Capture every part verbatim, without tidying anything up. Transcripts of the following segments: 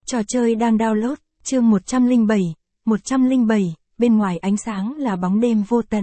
Trò chơi đang download, chương một trăm lẻ bảy, một trăm lẻ bảy, bên ngoài ánh sáng là bóng đêm vô tận.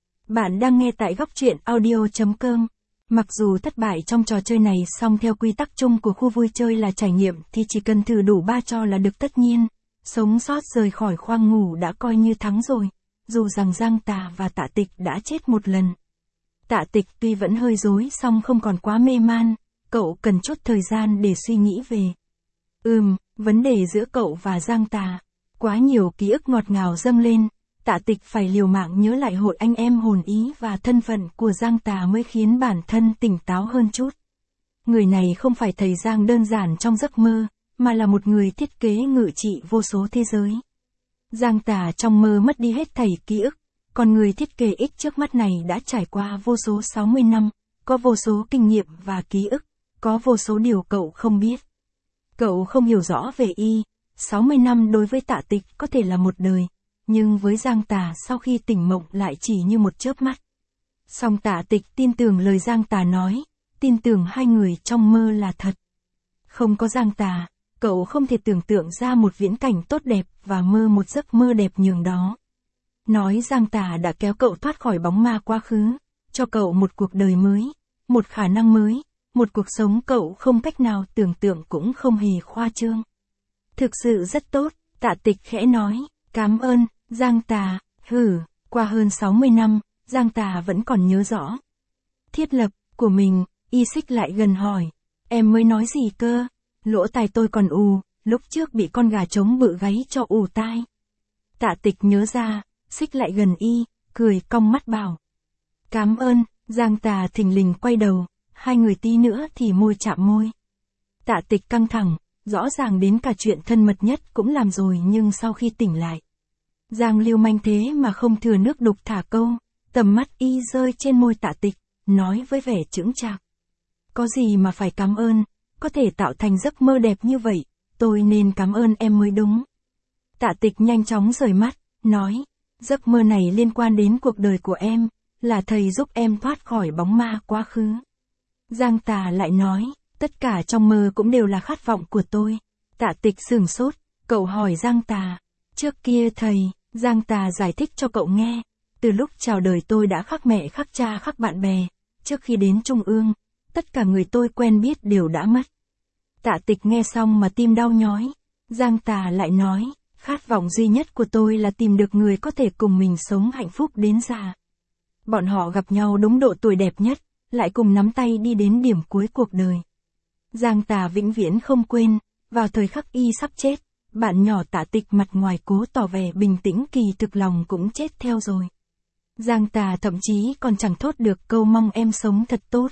Bạn đang nghe tại góc truyện audio chấm com. Mặc dù thất bại trong trò chơi này, song theo quy tắc chung của khu vui chơi là trải nghiệm thì chỉ cần thử đủ ba trò là được tất nhiên. Sống sót rời khỏi khoang ngủ đã coi như thắng rồi, dù rằng Giang Tà và Tạ Tịch đã chết một lần. Tạ Tịch tuy vẫn hơi rối song không còn quá mê man, cậu cần chút thời gian để suy nghĩ về. Ừm, vấn đề giữa cậu và Giang Tà. Quá nhiều ký ức ngọt ngào dâng lên, Tạ Tịch phải liều mạng nhớ lại hội anh em hồn ý và thân phận của Giang Tà mới khiến bản thân tỉnh táo hơn chút. Người này không phải thầy Giang đơn giản trong giấc mơ, mà là một người thiết kế ngự trị vô số thế giới. Giang Tà trong mơ mất đi hết thảy ký ức, còn người thiết kế X trước mắt này đã trải qua vô số sáu mươi năm, có vô số kinh nghiệm và ký ức, có vô số điều cậu không biết. Cậu không hiểu rõ về y, sáu mươi năm đối với Tạ Tịch có thể là một đời, nhưng với Giang Tà sau khi tỉnh mộng lại chỉ như một chớp mắt. Song Tạ Tịch tin tưởng lời Giang Tà nói, tin tưởng hai người trong mơ là thật. Không có Giang Tà, cậu không thể tưởng tượng ra một viễn cảnh tốt đẹp và mơ một giấc mơ đẹp nhường đó. Nói Giang Tà đã kéo cậu thoát khỏi bóng ma quá khứ, cho cậu một cuộc đời mới, một khả năng mới, một cuộc sống cậu không cách nào tưởng tượng cũng không hề khoa trương. Thực sự rất tốt, Tạ Tịch khẽ nói, cảm ơn, Giang Tà, hử, qua hơn sáu mươi năm, Giang Tà vẫn còn nhớ rõ. Thiết lập, của mình, y xích lại gần hỏi, em mới nói gì cơ, lỗ tai tôi còn ù, lúc trước bị con gà trống bự gáy cho ù tai. Tạ Tịch nhớ ra, xích lại gần y, cười cong mắt bảo. Cảm ơn, Giang Tà thình lình quay đầu, hai người tí nữa thì môi chạm môi. Tạ Tịch căng thẳng, rõ ràng đến cả chuyện thân mật nhất cũng làm rồi nhưng sau khi tỉnh lại. Giang lưu manh thế mà không thừa nước đục thả câu, tầm mắt y rơi trên môi Tạ Tịch, nói với vẻ chững chạc. Có gì mà phải cảm ơn, có thể tạo thành giấc mơ đẹp như vậy, tôi nên cảm ơn em mới đúng. Tạ Tịch nhanh chóng rời mắt, nói, giấc mơ này liên quan đến cuộc đời của em, là thầy giúp em thoát khỏi bóng ma quá khứ. Giang Tà lại nói, tất cả trong mơ cũng đều là khát vọng của tôi. Tạ Tịch sửng sốt, cậu hỏi Giang Tà, trước kia thầy, Giang Tà giải thích cho cậu nghe, từ lúc chào đời tôi đã khắc mẹ khắc cha khắc bạn bè, trước khi đến Trung ương, tất cả người tôi quen biết đều đã mất. Tạ Tịch nghe xong mà tim đau nhói, Giang Tà lại nói, khát vọng duy nhất của tôi là tìm được người có thể cùng mình sống hạnh phúc đến già. Bọn họ gặp nhau đúng độ tuổi đẹp nhất, lại cùng nắm tay đi đến điểm cuối cuộc đời. Giang Tà vĩnh viễn không quên, vào thời khắc y sắp chết, bạn nhỏ Tạ Tịch mặt ngoài cố tỏ vẻ bình tĩnh kỳ thực lòng cũng chết theo rồi. Giang Tà thậm chí còn chẳng thốt được câu mong em sống thật tốt.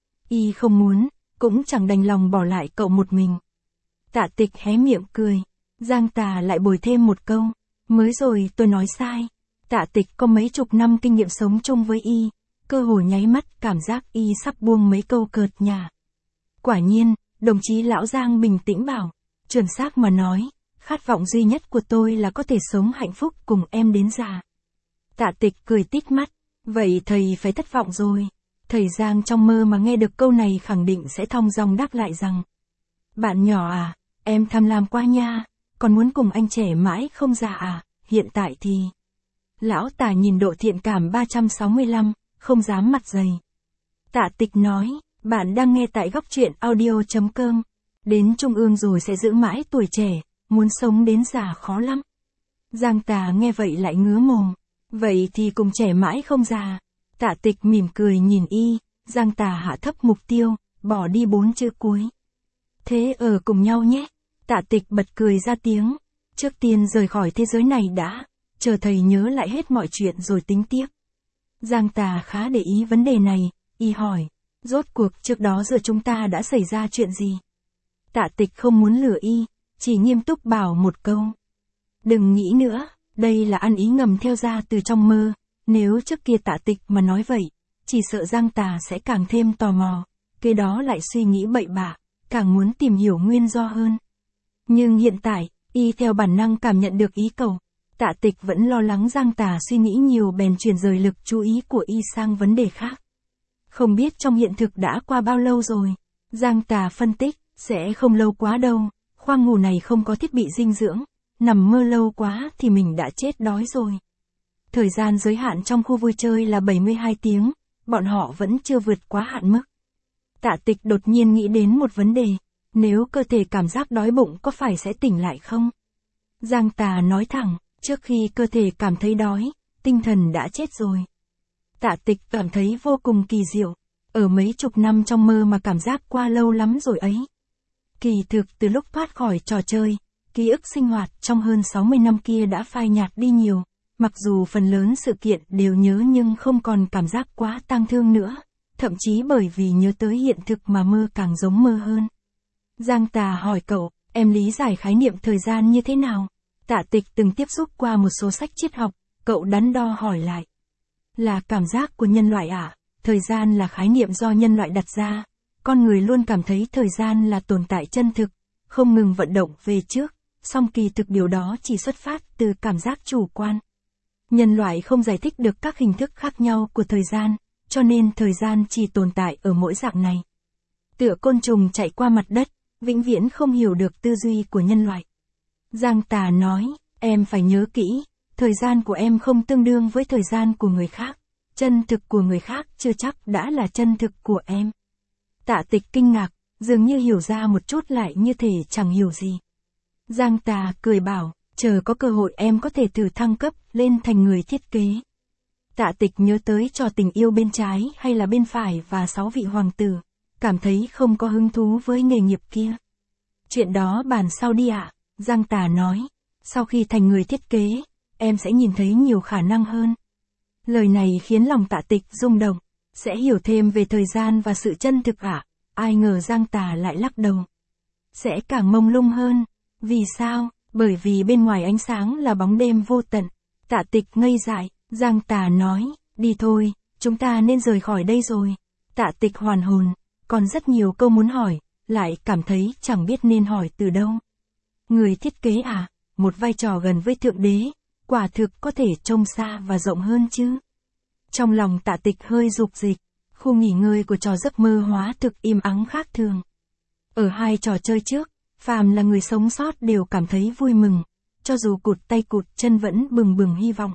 Y không muốn, cũng chẳng đành lòng bỏ lại cậu một mình. Tạ Tịch hé miệng cười, Giang Tà lại bồi thêm một câu, mới rồi tôi nói sai. Tạ Tịch có mấy chục năm kinh nghiệm sống chung với y, cơ hồ nháy mắt cảm giác y sắp buông mấy câu cợt nhả. Quả nhiên, đồng chí lão Giang bình tĩnh bảo, chuẩn xác mà nói, khát vọng duy nhất của tôi là có thể sống hạnh phúc cùng em đến già. Tạ Tịch cười tít mắt, vậy thầy phải thất vọng rồi. Thầy Giang trong mơ mà nghe được câu này khẳng định sẽ thong dong đáp lại rằng, bạn nhỏ à, em tham lam quá nha, còn muốn cùng anh trẻ mãi không già à, hiện tại thì... Lão Tà nhìn độ thiện cảm ba trăm sáu mươi lăm, không dám mặt dày. Tạ Tịch nói, bạn đang nghe tại góc truyện audio chấm com. Đến Trung ương rồi sẽ giữ mãi tuổi trẻ, muốn sống đến già khó lắm. Giang Tà nghe vậy lại ngứa mồm. Vậy thì cùng trẻ mãi không già. Tạ Tịch mỉm cười nhìn y, Giang Tà hạ thấp mục tiêu, bỏ đi bốn chữ cuối. Thế ở cùng nhau nhé. Tạ Tịch bật cười ra tiếng. Trước tiên rời khỏi thế giới này đã, chờ thầy nhớ lại hết mọi chuyện rồi tính tiếp. Giang Tà khá để ý vấn đề này, y hỏi, rốt cuộc trước đó giữa chúng ta đã xảy ra chuyện gì? Tạ Tịch không muốn lừa y, chỉ nghiêm túc bảo một câu. Đừng nghĩ nữa, đây là ăn ý ngầm theo ra từ trong mơ, nếu trước kia Tạ Tịch mà nói vậy, chỉ sợ Giang Tà sẽ càng thêm tò mò, kế đó lại suy nghĩ bậy bạ, càng muốn tìm hiểu nguyên do hơn. Nhưng hiện tại, y theo bản năng cảm nhận được ý cậu. Tạ Tịch vẫn lo lắng Giang Tà suy nghĩ nhiều bèn chuyển rời lực chú ý của y sang vấn đề khác. Không biết trong hiện thực đã qua bao lâu rồi. Giang Tà phân tích, sẽ không lâu quá đâu, Khoang ngủ này không có thiết bị dinh dưỡng, nằm mơ lâu quá thì mình đã chết đói rồi. Thời gian giới hạn trong khu vui chơi là bảy mươi hai tiếng, bọn họ vẫn chưa vượt quá hạn mức. Tạ Tịch đột nhiên nghĩ đến một vấn đề, nếu cơ thể cảm giác đói bụng có phải sẽ tỉnh lại không? Giang Tà nói thẳng, trước khi cơ thể cảm thấy đói, tinh thần đã chết rồi. Tạ Tịch cảm thấy vô cùng kỳ diệu, ở mấy chục năm trong mơ mà cảm giác qua lâu lắm rồi ấy. Kỳ thực từ lúc thoát khỏi trò chơi, ký ức sinh hoạt trong hơn sáu mươi năm kia đã phai nhạt đi nhiều, mặc dù phần lớn sự kiện đều nhớ nhưng không còn cảm giác quá tang thương nữa, thậm chí bởi vì nhớ tới hiện thực mà mơ càng giống mơ hơn. Giang Tà hỏi cậu, em lý giải khái niệm thời gian như thế nào? Tạ Tịch từng tiếp xúc qua một số sách triết học, cậu đắn đo hỏi lại. Là cảm giác của nhân loại à? Thời gian là khái niệm do nhân loại đặt ra. Con người luôn cảm thấy thời gian là tồn tại chân thực, không ngừng vận động về trước, song kỳ thực điều đó chỉ xuất phát từ cảm giác chủ quan. Nhân loại không giải thích được các hình thức khác nhau của thời gian, cho nên thời gian chỉ tồn tại ở mỗi dạng này. Tựa côn trùng chạy qua mặt đất, vĩnh viễn không hiểu được tư duy của nhân loại. Giang Tà nói, em phải nhớ kỹ, thời gian của em không tương đương với thời gian của người khác. Chân thực của người khác chưa chắc đã là chân thực của em. Tạ Tịch kinh ngạc, dường như hiểu ra một chút lại như thể chẳng hiểu gì. Giang Tà cười bảo, chờ có cơ hội em có thể thử thăng cấp lên thành người thiết kế. Tạ Tịch nhớ tới trò tình yêu bên trái hay là bên phải và sáu vị hoàng tử, cảm thấy không có hứng thú với nghề nghiệp kia. Chuyện đó bàn sau đi ạ, Giang Tà nói, sau khi thành người thiết kế, em sẽ nhìn thấy nhiều khả năng hơn. Lời này khiến lòng Tạ Tịch rung động, sẽ hiểu thêm về thời gian và sự chân thực ạ, ai ngờ Giang Tà lại lắc đầu. Sẽ càng mông lung hơn, vì sao? Bởi vì bên ngoài ánh sáng là bóng đêm vô tận. Tạ Tịch ngây dại, Giang Tà nói, đi thôi, chúng ta nên rời khỏi đây rồi. Tạ Tịch hoàn hồn, còn rất nhiều câu muốn hỏi, lại cảm thấy chẳng biết nên hỏi từ đâu. Người thiết kế à, một vai trò gần với Thượng Đế, quả thực có thể trông xa và rộng hơn chứ. Trong lòng Tạ Tịch hơi rục dịch, khu nghỉ ngơi của trò giấc mơ hóa thực im ắng khác thường. Ở hai trò chơi trước, phàm là người sống sót đều cảm thấy vui mừng, cho dù cụt tay cụt chân vẫn bừng bừng hy vọng.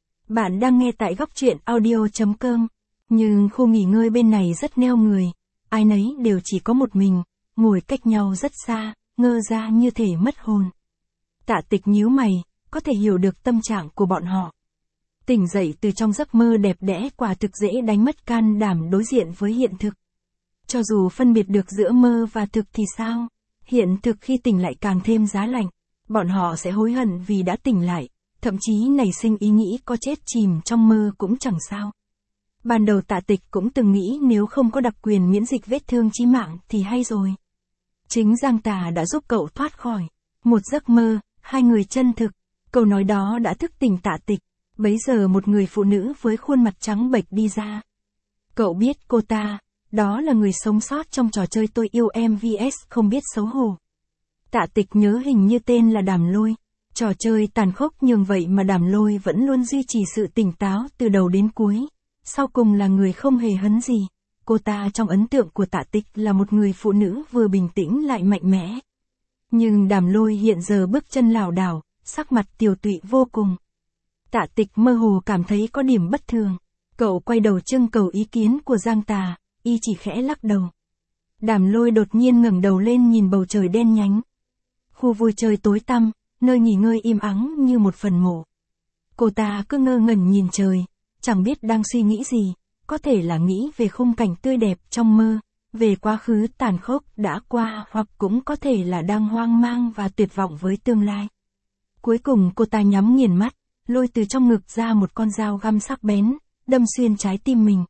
Bạn đang nghe tại góc truyện audio chấm com, nhưng khu nghỉ ngơi bên này rất neo người, ai nấy đều chỉ có một mình, ngồi cách nhau rất xa, ngơ ra như thể mất hồn. Tạ Tịch nhíu mày, có thể hiểu được tâm trạng của bọn họ. Tỉnh dậy từ trong giấc mơ đẹp đẽ quả thực dễ đánh mất can đảm đối diện với hiện thực. Cho dù phân biệt được giữa mơ và thực thì sao? Hiện thực khi tỉnh lại càng thêm giá lạnh, bọn họ sẽ hối hận vì đã tỉnh lại, thậm chí nảy sinh ý nghĩ có chết chìm trong mơ cũng chẳng sao. Ban đầu Tạ Tịch cũng từng nghĩ nếu không có đặc quyền miễn dịch vết thương chí mạng thì hay rồi. Chính Giang Tà đã giúp cậu thoát khỏi một giấc mơ, hai người chân thực, câu nói đó đã thức tỉnh Tạ Tịch. Bấy giờ một người phụ nữ với khuôn mặt trắng bệch đi ra. Cậu biết cô ta, đó là người sống sót trong trò chơi Tôi Yêu Em vs Không Biết Xấu Hổ. Tạ Tịch nhớ hình như tên là Đàm Lôi. Trò chơi tàn khốc nhường vậy mà Đàm Lôi vẫn luôn duy trì sự tỉnh táo từ đầu đến cuối. Sau cùng là người không hề hấn gì. Cô ta trong ấn tượng của Tạ Tịch là một người phụ nữ vừa bình tĩnh lại mạnh mẽ. Nhưng Đàm Lôi hiện giờ bước chân lảo đảo, sắc mặt tiều tụy vô cùng. Tạ Tịch mơ hồ cảm thấy có điểm bất thường. Cậu quay đầu trưng cầu ý kiến của Giang Tà, y chỉ khẽ lắc đầu. Đàm Lôi đột nhiên ngẩng đầu lên nhìn bầu trời đen nhánh. Khu vui chơi tối tăm, nơi nghỉ ngơi im ắng như một phần mộ. Cô ta cứ ngơ ngẩn nhìn trời, chẳng biết đang suy nghĩ gì, có thể là nghĩ về khung cảnh tươi đẹp trong mơ, về quá khứ tàn khốc đã qua hoặc cũng có thể là đang hoang mang và tuyệt vọng với tương lai. Cuối cùng cô ta nhắm nghiền mắt, lôi từ trong ngực ra một con dao găm sắc bén, đâm xuyên trái tim mình.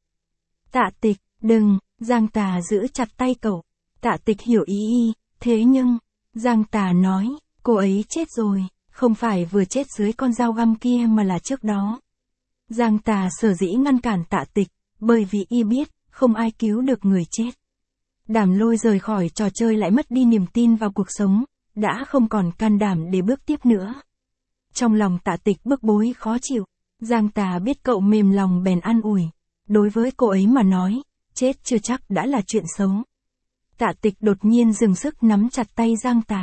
Tạ Tịch, đừng, Giang Tà giữ chặt tay cậu. Tạ Tịch hiểu ý y, thế nhưng, Giang Tà nói, cô ấy chết rồi, không phải vừa chết dưới con dao găm kia mà là trước đó. Giang Tà sở dĩ ngăn cản Tạ Tịch, bởi vì y biết, không ai cứu được người chết. Đàm Lôi rời khỏi trò chơi lại mất đi niềm tin vào cuộc sống, đã không còn can đảm để bước tiếp nữa. Trong lòng Tạ Tịch bức bối khó chịu, Giang Tà biết cậu mềm lòng bèn an ủi. Đối với cô ấy mà nói, chết chưa chắc đã là chuyện xấu. Tạ Tịch đột nhiên dừng sức nắm chặt tay Giang Tà.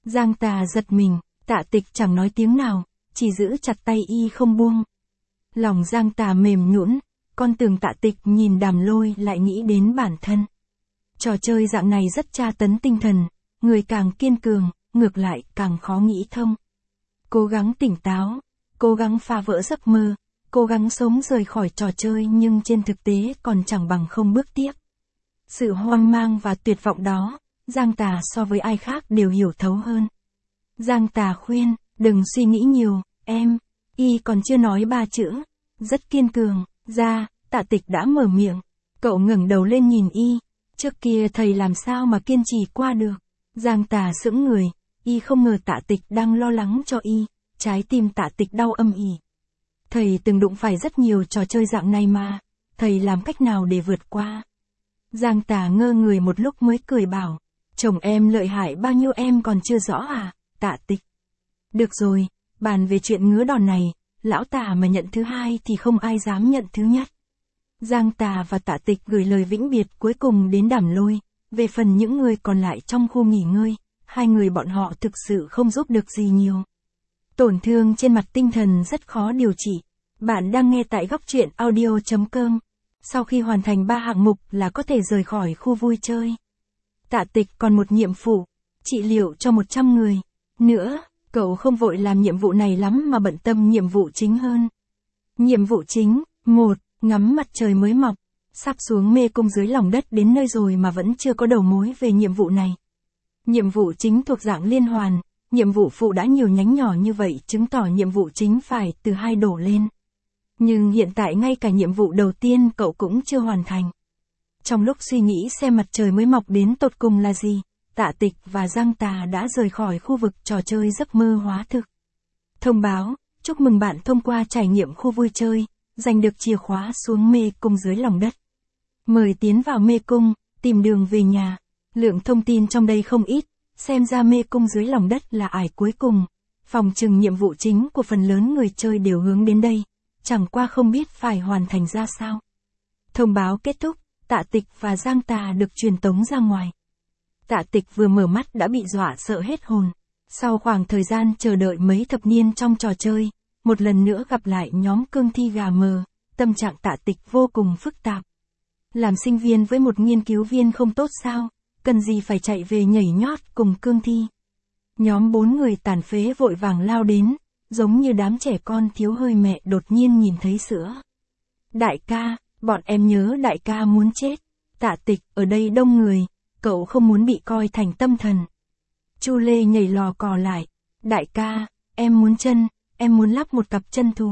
Giang Tà giật mình, Tạ Tịch chẳng nói tiếng nào, chỉ giữ chặt tay y không buông. Lòng Giang Tà mềm nhũn, con tưởng Tạ Tịch nhìn Đàm Lôi lại nghĩ đến bản thân. Trò chơi dạng này rất tra tấn tinh thần, người càng kiên cường, ngược lại càng khó nghĩ thông. Cố gắng tỉnh táo, cố gắng phá vỡ giấc mơ, cố gắng sống rời khỏi trò chơi nhưng trên thực tế còn chẳng bằng không bước tiếp. Sự hoang mang và tuyệt vọng đó, Giang Tà so với ai khác đều hiểu thấu hơn. Giang Tà khuyên, đừng suy nghĩ nhiều, em. Y còn chưa nói ba chữ, rất kiên cường, ra, Tạ Tịch đã mở miệng. Cậu ngẩng đầu lên nhìn y, trước kia thầy làm sao mà kiên trì qua được. Giang Tà sững người, y không ngờ Tạ Tịch đang lo lắng cho y, trái tim Tạ Tịch đau âm ỉ. Thầy từng đụng phải rất nhiều trò chơi dạng này mà, thầy làm cách nào để vượt qua? Giang Tà ngơ người một lúc mới cười bảo, chồng em lợi hại bao nhiêu em còn chưa rõ à, Tạ Tịch. Được rồi, bàn về chuyện ngứa đòn này, lão Tà mà nhận thứ hai thì không ai dám nhận thứ nhất. Giang Tà và Tạ Tịch gửi lời vĩnh biệt cuối cùng đến Đàm Lôi, về phần những người còn lại trong khu nghỉ ngơi, hai người bọn họ thực sự không giúp được gì nhiều. Tổn thương trên mặt tinh thần rất khó điều trị. Bạn đang nghe tại góc truyện audio chấm com. Sau khi hoàn thành ba hạng mục là có thể rời khỏi khu vui chơi. Tạ Tịch còn một nhiệm vụ, trị liệu cho một trăm người. Nữa, cậu không vội làm nhiệm vụ này lắm mà bận tâm nhiệm vụ chính hơn. Nhiệm vụ chính, một, ngắm mặt trời mới mọc. Sắp xuống mê cung dưới lòng đất đến nơi rồi mà vẫn chưa có đầu mối về nhiệm vụ này. Nhiệm vụ chính thuộc dạng liên hoàn, nhiệm vụ phụ đã nhiều nhánh nhỏ như vậy chứng tỏ nhiệm vụ chính phải từ hai đổ lên. Nhưng hiện tại ngay cả nhiệm vụ đầu tiên cậu cũng chưa hoàn thành. Trong lúc suy nghĩ xem mặt trời mới mọc đến tột cùng là gì, Tạ Tịch và Giang Tà đã rời khỏi khu vực trò chơi giấc mơ hóa thực. Thông báo, chúc mừng bạn thông qua trải nghiệm khu vui chơi, giành được chìa khóa xuống mê cung dưới lòng đất. Mời tiến vào mê cung, tìm đường về nhà. Lượng thông tin trong đây không ít, xem ra mê cung dưới lòng đất là ải cuối cùng. Phòng trừng nhiệm vụ chính của phần lớn người chơi đều hướng đến đây, chẳng qua không biết phải hoàn thành ra sao. Thông báo kết thúc, Tạ Tịch và Giang Tà được truyền tống ra ngoài. Tạ Tịch vừa mở mắt đã bị dọa sợ hết hồn. Sau khoảng thời gian chờ đợi mấy thập niên trong trò chơi, một lần nữa gặp lại nhóm cương thi gà mờ, tâm trạng Tạ Tịch vô cùng phức tạp. Làm sinh viên với một nghiên cứu viên không tốt sao, cần gì phải chạy về nhảy nhót cùng cương thi. Nhóm bốn người tàn phế vội vàng lao đến, giống như đám trẻ con thiếu hơi mẹ đột nhiên nhìn thấy sữa. Đại ca, bọn em nhớ đại ca muốn chết. Tạ Tịch, ở đây đông người, cậu không muốn bị coi thành tâm thần. Chu Lê nhảy lò cò lại. Đại ca, em muốn chân, em muốn lắp một cặp chân thú.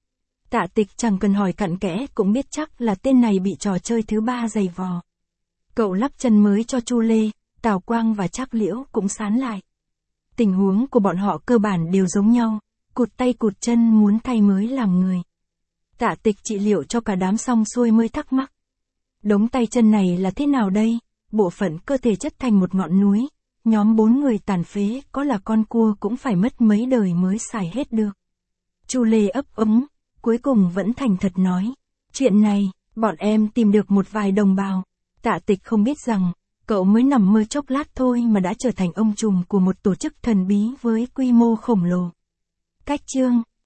Tạ Tịch chẳng cần hỏi cặn kẽ cũng biết chắc là tên này bị trò chơi thứ ba giày vò. Cậu lắp chân mới cho Chu Lê, Tào Quang và Trác Liễu cũng sán lại. Tình huống của bọn họ cơ bản đều giống nhau, cụt tay cụt chân muốn thay mới làm người. Tạ Tịch trị liệu cho cả đám xong xuôi mới thắc mắc. Đống tay chân này là thế nào đây? Bộ phận cơ thể chất thành một ngọn núi, nhóm bốn người tàn phế có là con cua cũng phải mất mấy đời mới xài hết được. Chu Lê ấp úng, cuối cùng vẫn thành thật nói. Chuyện này, bọn em tìm được một vài đồng bào. Tạ Tịch không biết rằng, cậu mới nằm mơ chốc lát thôi mà đã trở thành ông trùm của một tổ chức thần bí với quy mô khổng lồ. Cách chương